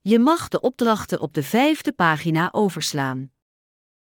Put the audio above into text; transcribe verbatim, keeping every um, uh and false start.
Je mag de opdrachten op de vijfde pagina overslaan.